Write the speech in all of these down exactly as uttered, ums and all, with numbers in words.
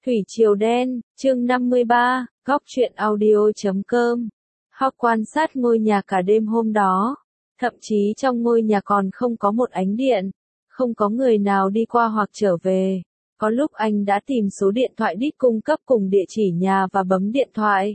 Thủy Triều Đen, chương năm mươi ba, góc truyện audio.com. Hawk quan sát ngôi nhà cả đêm hôm đó. Thậm chí trong ngôi nhà còn không có một ánh điện. Không có người nào đi qua hoặc trở về. Có lúc anh đã tìm số điện thoại đít cung cấp cùng địa chỉ nhà và bấm điện thoại.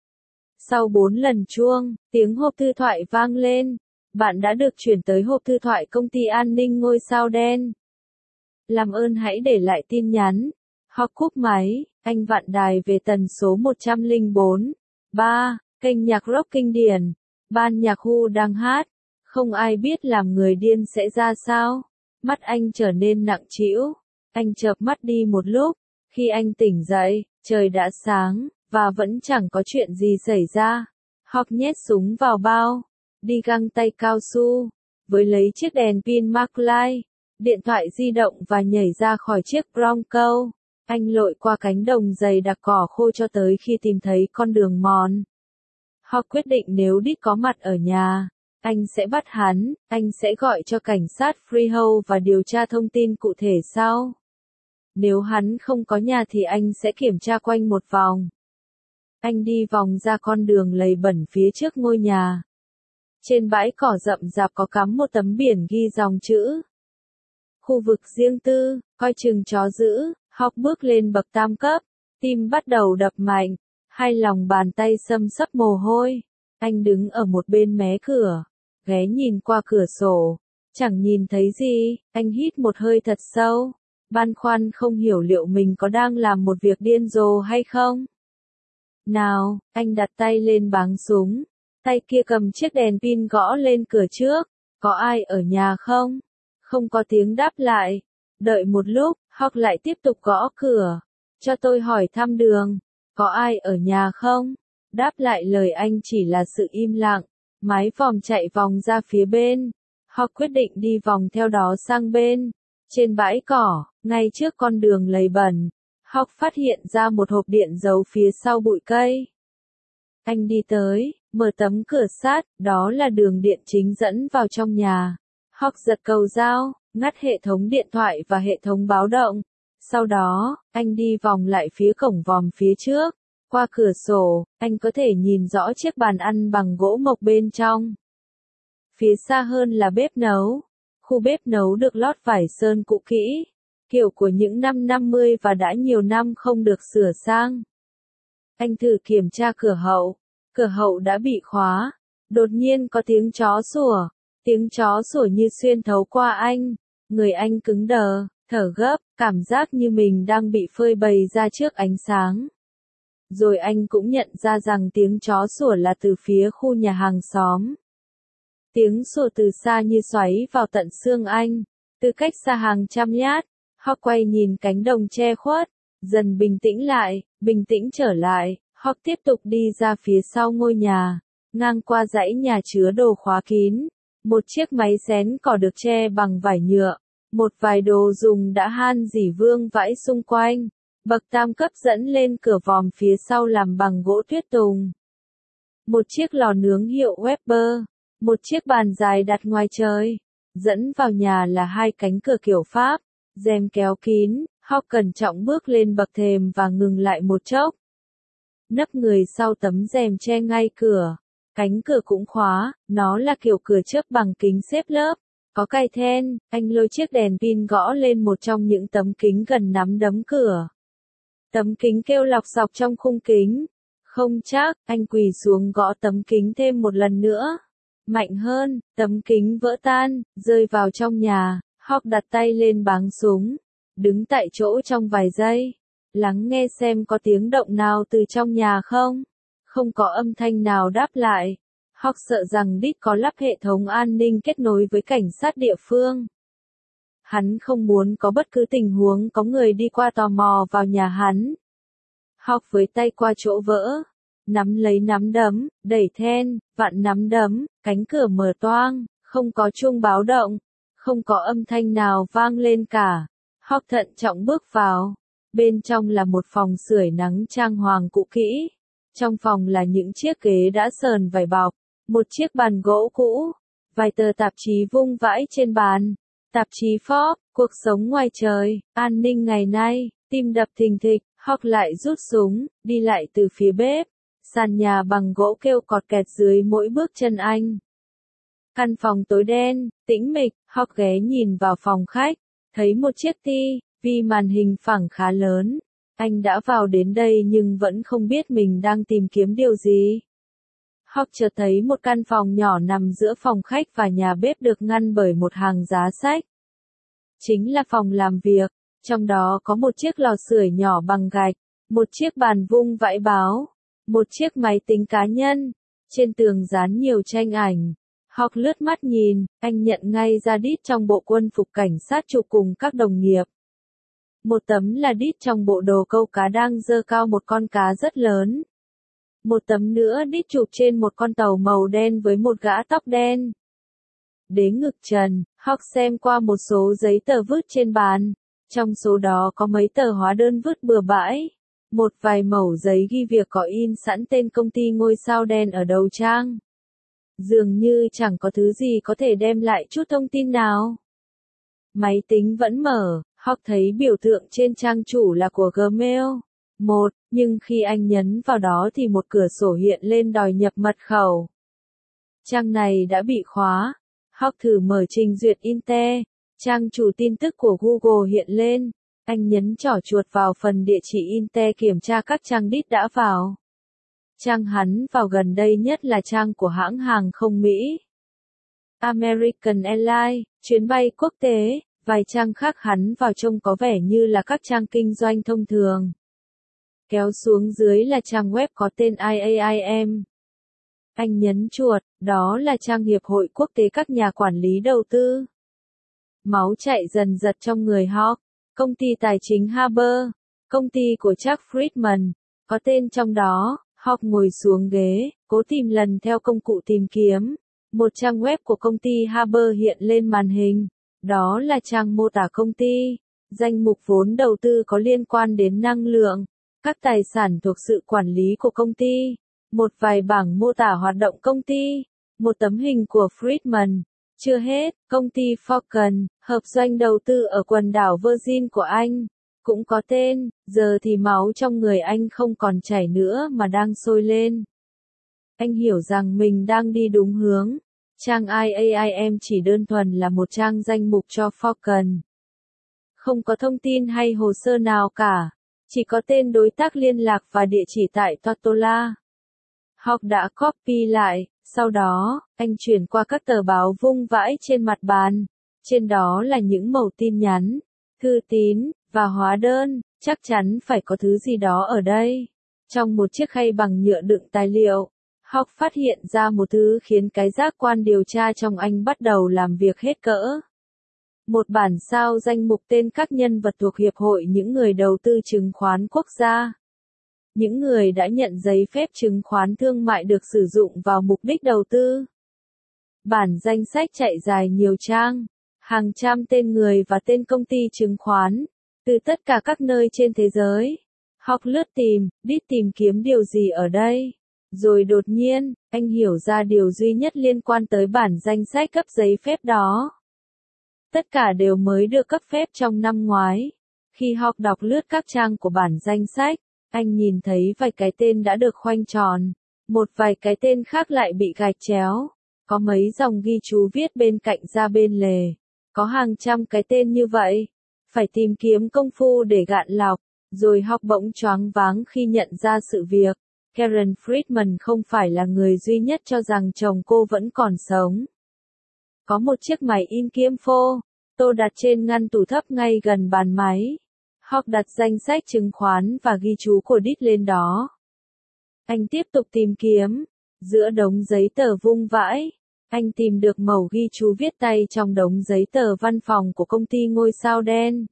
Sau bốn lần chuông, tiếng hộp thư thoại vang lên. Bạn đã được chuyển tới hộp thư thoại công ty an ninh ngôi sao đen. Làm ơn hãy để lại tin nhắn. Hawk cúp máy, anh vặn đài về tần số một trăm lẻ bốn. ba, kênh nhạc rock kinh điển. Ban nhạc Who đang hát. Không ai biết làm người điên sẽ ra sao. Mắt anh trở nên nặng trĩu. Anh chợp mắt đi một lúc. Khi anh tỉnh dậy, trời đã sáng, và vẫn chẳng có chuyện gì xảy ra. Hawk nhét súng vào bao. Đi găng tay cao su. Với lấy chiếc đèn pin Maglite, điện thoại di động và nhảy ra khỏi chiếc Bronco. Anh lội qua cánh đồng dày đặc cỏ khô cho tới khi tìm thấy con đường mòn. Hawk quyết định nếu Dick có mặt ở nhà, anh sẽ bắt hắn, anh sẽ gọi cho cảnh sát Freehold và điều tra thông tin cụ thể sau. Nếu hắn không có nhà thì anh sẽ kiểm tra quanh một vòng. Anh đi vòng ra con đường lầy bẩn phía trước ngôi nhà. Trên bãi cỏ rậm rạp có cắm một tấm biển ghi dòng chữ. Khu vực riêng tư, coi chừng chó dữ. Hawk bước lên bậc tam cấp, tim bắt đầu đập mạnh, hai lòng bàn tay xâm xấp mồ hôi. Anh đứng ở một bên mé cửa, ghé nhìn qua cửa sổ, chẳng nhìn thấy gì. Anh hít một hơi thật sâu, băn khoăn không hiểu liệu mình có đang làm một việc điên rồ hay không. Nào, anh đặt tay lên báng súng, tay kia cầm chiếc đèn pin gõ lên cửa trước. Có ai ở nhà không? Không có tiếng đáp lại. Đợi một lúc, Hawk lại tiếp tục gõ cửa. Cho tôi hỏi thăm đường. Có ai ở nhà không? Đáp lại lời anh chỉ là sự im lặng. Mái vòm chạy vòng ra phía bên. Hawk quyết định đi vòng theo đó sang bên. Trên bãi cỏ, ngay trước con đường lầy bẩn, Hawk phát hiện ra một hộp điện giấu phía sau bụi cây. Anh đi tới, mở tấm cửa sát, đó là đường điện chính dẫn vào trong nhà. Hawk giật cầu dao, ngắt hệ thống điện thoại và hệ thống báo động. Sau đó, anh đi vòng lại phía cổng vòm phía trước. Qua cửa sổ, anh có thể nhìn rõ chiếc bàn ăn bằng gỗ mộc bên trong. Phía xa hơn là bếp nấu. Khu bếp nấu được lót vải sơn cũ kỹ, kiểu của những năm năm mươi và đã nhiều năm không được sửa sang. Anh thử kiểm tra cửa hậu. Cửa hậu đã bị khóa. Đột nhiên có tiếng chó sủa. Tiếng chó sủa như xuyên thấu qua anh. Người anh cứng đờ, thở gấp, cảm giác như mình đang bị phơi bày ra trước ánh sáng. Rồi anh cũng nhận ra rằng tiếng chó sủa là từ phía khu nhà hàng xóm. Tiếng sủa từ xa như xoáy vào tận xương anh. Từ cách xa hàng trăm nhát, Hawk quay nhìn cánh đồng che khuất, dần bình tĩnh lại, bình tĩnh trở lại. Hawk tiếp tục đi ra phía sau ngôi nhà, ngang qua dãy nhà chứa đồ khóa kín. Một chiếc máy xén cỏ được che bằng vải nhựa. Một vài đồ dùng đã han rỉ vương vãi xung quanh. Bậc tam cấp dẫn lên cửa vòm phía sau làm bằng gỗ tuyết tùng. Một chiếc lò nướng hiệu Weber. Một chiếc bàn dài đặt ngoài trời. Dẫn vào nhà là hai cánh cửa kiểu Pháp. Rèm kéo kín. Hawk cẩn trọng bước lên bậc thềm và ngừng lại một chốc. Nấp người sau tấm rèm che ngay cửa. Cánh cửa cũng khóa, nó là kiểu cửa chớp bằng kính xếp lớp. Có cài then, anh lôi chiếc đèn pin gõ lên một trong những tấm kính gần nắm đấm cửa. Tấm kính kêu lọc sọc trong khung kính. Không chắc, anh quỳ xuống gõ tấm kính thêm một lần nữa. Mạnh hơn, tấm kính vỡ tan, rơi vào trong nhà. Hawk đặt tay lên báng súng. Đứng tại chỗ trong vài giây. Lắng nghe xem có tiếng động nào từ trong nhà không. Không có âm thanh nào đáp lại. Hawk sợ rằng Dick có lắp hệ thống an ninh kết nối với cảnh sát địa phương. Hắn không muốn có bất cứ tình huống có người đi qua tò mò vào nhà hắn. Hawk với tay qua chỗ vỡ, nắm lấy nắm đấm, đẩy then, vặn nắm đấm, cánh cửa mở toang, không có chuông báo động, không có âm thanh nào vang lên cả. Hawk thận trọng bước vào. Bên trong là một phòng sưởi nắng trang hoàng cũ kỹ. Trong phòng là những chiếc ghế đã sờn vải bọc, một chiếc bàn gỗ cũ, vài tờ tạp chí vung vãi trên bàn. Tạp chí Forbes, cuộc sống ngoài trời, an ninh ngày nay, tim đập thình thịch, Hawk lại rút súng, đi lại từ phía bếp. Sàn nhà bằng gỗ kêu cọt kẹt dưới mỗi bước chân anh. Căn phòng tối đen, tĩnh mịch, Hawk ghé nhìn vào phòng khách, thấy một chiếc ti vi màn hình phẳng khá lớn. Anh đã vào đến đây nhưng vẫn không biết mình đang tìm kiếm điều gì. Hawk chợt thấy một căn phòng nhỏ nằm giữa phòng khách và nhà bếp được ngăn bởi một hàng giá sách. Chính là phòng làm việc, trong đó có một chiếc lò sưởi nhỏ bằng gạch, một chiếc bàn vung vãi báo, một chiếc máy tính cá nhân, trên tường dán nhiều tranh ảnh. Hawk lướt mắt nhìn, anh nhận ngay ra Đít trong bộ quân phục cảnh sát chụp cùng các đồng nghiệp. Một tấm là Đít trong bộ đồ câu cá đang giơ cao một con cá rất lớn. Một tấm nữa Đít chụp trên một con tàu màu đen với một gã tóc đen. Đến ngực trần, Hawk xem qua một số giấy tờ vứt trên bàn. Trong số đó có mấy tờ hóa đơn vứt bừa bãi. Một vài mẩu giấy ghi việc có in sẵn tên công ty ngôi sao đen ở đầu trang. Dường như chẳng có thứ gì có thể đem lại chút thông tin nào. Máy tính vẫn mở, Hawk thấy biểu tượng trên trang chủ là của Gmail. Một, nhưng khi anh nhấn vào đó thì một cửa sổ hiện lên đòi nhập mật khẩu. Trang này đã bị khóa. Hawk thử mở trình duyệt Inte. Trang chủ tin tức của Google hiện lên. Anh nhấn trỏ chuột vào phần địa chỉ Inte kiểm tra các trang Đít đã vào. Trang hắn vào gần đây nhất là trang của hãng hàng không Mỹ. American Airlines, chuyến bay quốc tế, vài trang khác hắn vào trông có vẻ như là các trang kinh doanh thông thường. Kéo xuống dưới là trang web có tên i a i em. Anh nhấn chuột, đó là trang Hiệp hội Quốc tế các nhà quản lý đầu tư. Máu chạy dần dật trong người Hawk. Công ty tài chính Haber, công ty của Chuck Friedman, có tên trong đó. Hawk ngồi xuống ghế, cố tìm lần theo công cụ tìm kiếm. Một trang web của công ty Haber hiện lên màn hình. Đó là trang mô tả công ty. Danh mục vốn đầu tư có liên quan đến năng lượng. Các tài sản thuộc sự quản lý của công ty. Một vài bảng mô tả hoạt động công ty. Một tấm hình của Friedman. Chưa hết, công ty Falcon, hợp doanh đầu tư ở quần đảo Virgin của Anh. Cũng có tên, giờ thì máu trong người anh không còn chảy nữa mà đang sôi lên. Anh hiểu rằng mình đang đi đúng hướng. Trang i a i em chỉ đơn thuần là một trang danh mục cho Falcon. Không có thông tin hay hồ sơ nào cả. Chỉ có tên đối tác liên lạc và địa chỉ tại Tortola. Hawk đã copy lại, sau đó, anh chuyển qua các tờ báo vung vãi trên mặt bàn. Trên đó là những mẩu tin nhắn, thư tín, và hóa đơn, chắc chắn phải có thứ gì đó ở đây. Trong một chiếc khay bằng nhựa đựng tài liệu, Hawk phát hiện ra một thứ khiến cái giác quan điều tra trong anh bắt đầu làm việc hết cỡ. Một bản sao danh mục tên các nhân vật thuộc Hiệp hội những người đầu tư chứng khoán quốc gia. Những người đã nhận giấy phép chứng khoán thương mại được sử dụng vào mục đích đầu tư. Bản danh sách chạy dài nhiều trang, hàng trăm tên người và tên công ty chứng khoán, từ tất cả các nơi trên thế giới. Hawk lướt tìm, Đít tìm kiếm điều gì ở đây. Rồi đột nhiên, anh hiểu ra điều duy nhất liên quan tới bản danh sách cấp giấy phép đó. Tất cả đều mới được cấp phép trong năm ngoái. Khi Hawk đọc lướt các trang của bản danh sách, anh nhìn thấy vài cái tên đã được khoanh tròn, một vài cái tên khác lại bị gạch chéo, có mấy dòng ghi chú viết bên cạnh ra bên lề, có hàng trăm cái tên như vậy, phải tìm kiếm công phu để gạn lọc, rồi Hawk bỗng choáng váng khi nhận ra sự việc, Karen Friedman không phải là người duy nhất cho rằng chồng cô vẫn còn sống. Có một chiếc máy in kiếm phô, tô đặt trên ngăn tủ thấp ngay gần bàn máy. Hawk đặt danh sách chứng khoán và ghi chú của Đít lên đó. Anh tiếp tục tìm kiếm. Giữa đống giấy tờ vung vãi, anh tìm được mẩu ghi chú viết tay trong đống giấy tờ văn phòng của công ty ngôi sao đen.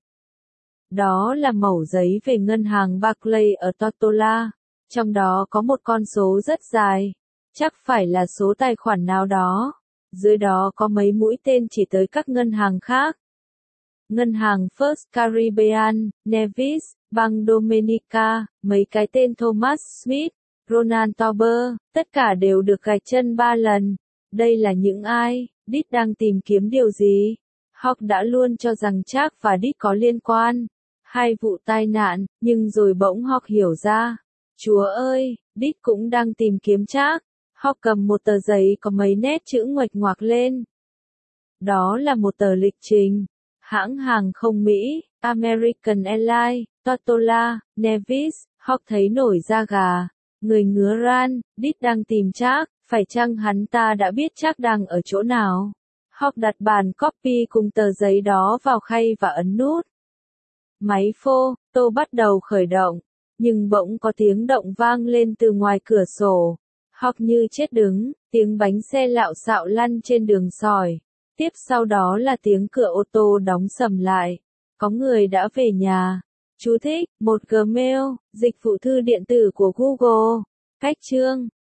Đó là mẩu giấy về ngân hàng Barclays ở Tortola. Trong đó có một con số rất dài. Chắc phải là số tài khoản nào đó. Dưới đó có mấy mũi tên chỉ tới các ngân hàng khác. Ngân hàng First Caribbean, Nevis, Bank Dominica, mấy cái tên Thomas Smith, Ronald Tauber, tất cả đều được gạch chân ba lần. Đây là những ai? Đít đang tìm kiếm điều gì? Hawk đã luôn cho rằng Chuck và Đít có liên quan. hai vụ tai nạn, nhưng rồi bỗng Hawk hiểu ra. Chúa ơi, Đít cũng đang tìm kiếm Trác. Hawk cầm một tờ giấy có mấy nét chữ nguệch ngoạc lên. Đó là một tờ lịch trình. Hãng hàng không Mỹ, American Airlines, Tortola, Nevis. Hawk thấy nổi da gà. Người ngứa ran, Đít đang tìm Trác, phải chăng hắn ta đã biết Trác đang ở chỗ nào? Hawk đặt bản copy cùng tờ giấy đó vào khay và ấn nút. Máy photo bắt đầu khởi động, nhưng bỗng có tiếng động vang lên từ ngoài cửa sổ. Hawk như chết đứng, tiếng bánh xe lạo xạo lăn trên đường sỏi. Tiếp sau đó là tiếng cửa ô tô đóng sầm lại. Có người đã về nhà. Chú thích, một Gmail, dịch vụ thư điện tử của Google. Cách chương